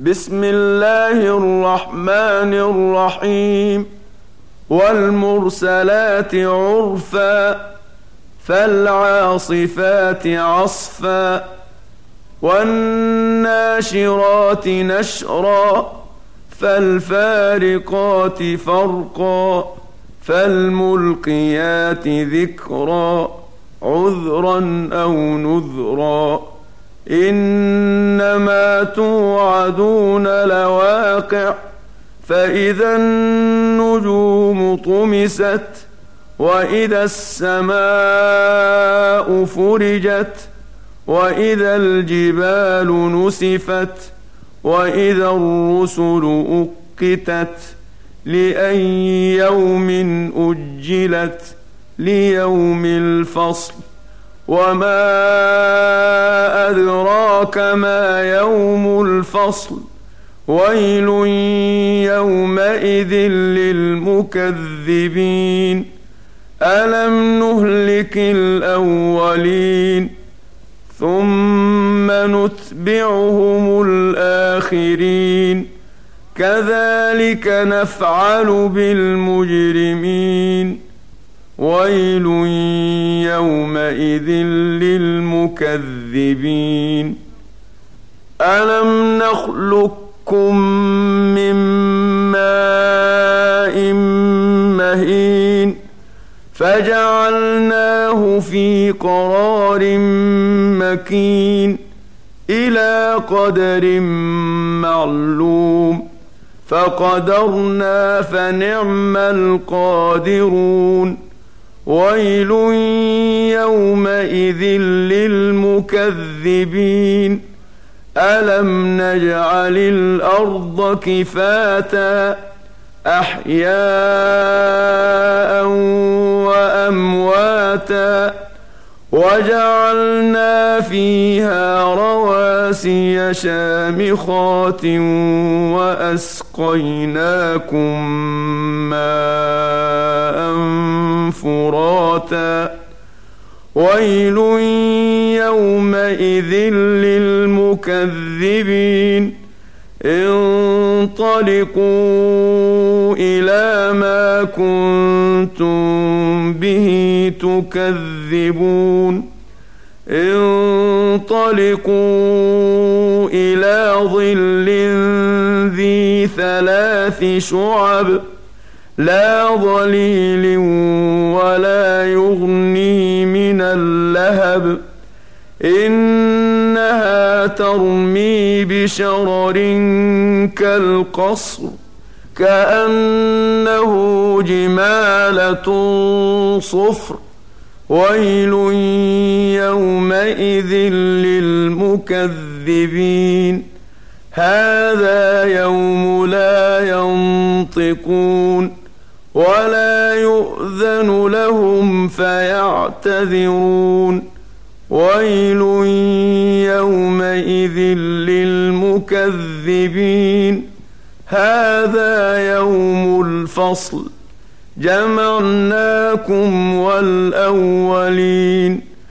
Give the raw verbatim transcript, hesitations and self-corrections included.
بسم الله الرحمن الرحيم والمرسلات عرفا فالعاصفات عصفا والناشرات نشرا فالفارقات فرقا فالملقيات ذكرا عذرا أو نذرا إنما توعدون لواقع فإذا النجوم طمست وإذا السماء فرجت وإذا الجبال نسفت وإذا الرسل أقتت لأي يوم أجلت ليوم الفصل وما أدراك ما يوم الفصل ويل يومئذ للمكذبين ألم نهلك الأولين ثم نتبعهم الآخرين كذلك نفعل بالمجرمين ويل يومئذ للمكذبين ألم نخلقكم من ماء مهين فجعلناه في قرار مكين إلى قدر معلوم فقدرنا فنعم القادرون ويل يومئذ للمكذبين ألم نجعل الأرض كفاتا أحياء وأمواتا وجعلنا فيها رواسي شامخات وأسقيناكم ماء فراتا ويل يومئذ للمكذبين انطلقوا إلى ما كنتم به تكذبون انطلقوا إلى ظل ذي ثلاث شعب لا ظليل ولا يغني من اللهب إنها ترمي بشرر كالقصر كأنه جمالة صفر ويل يومئذ للمكذبين هذا يوم لا ينطقون ولا يؤذن لهم فيعتذرون ويل يومئذ للمكذبين هذا يوم الفصل جمعناكم والأولين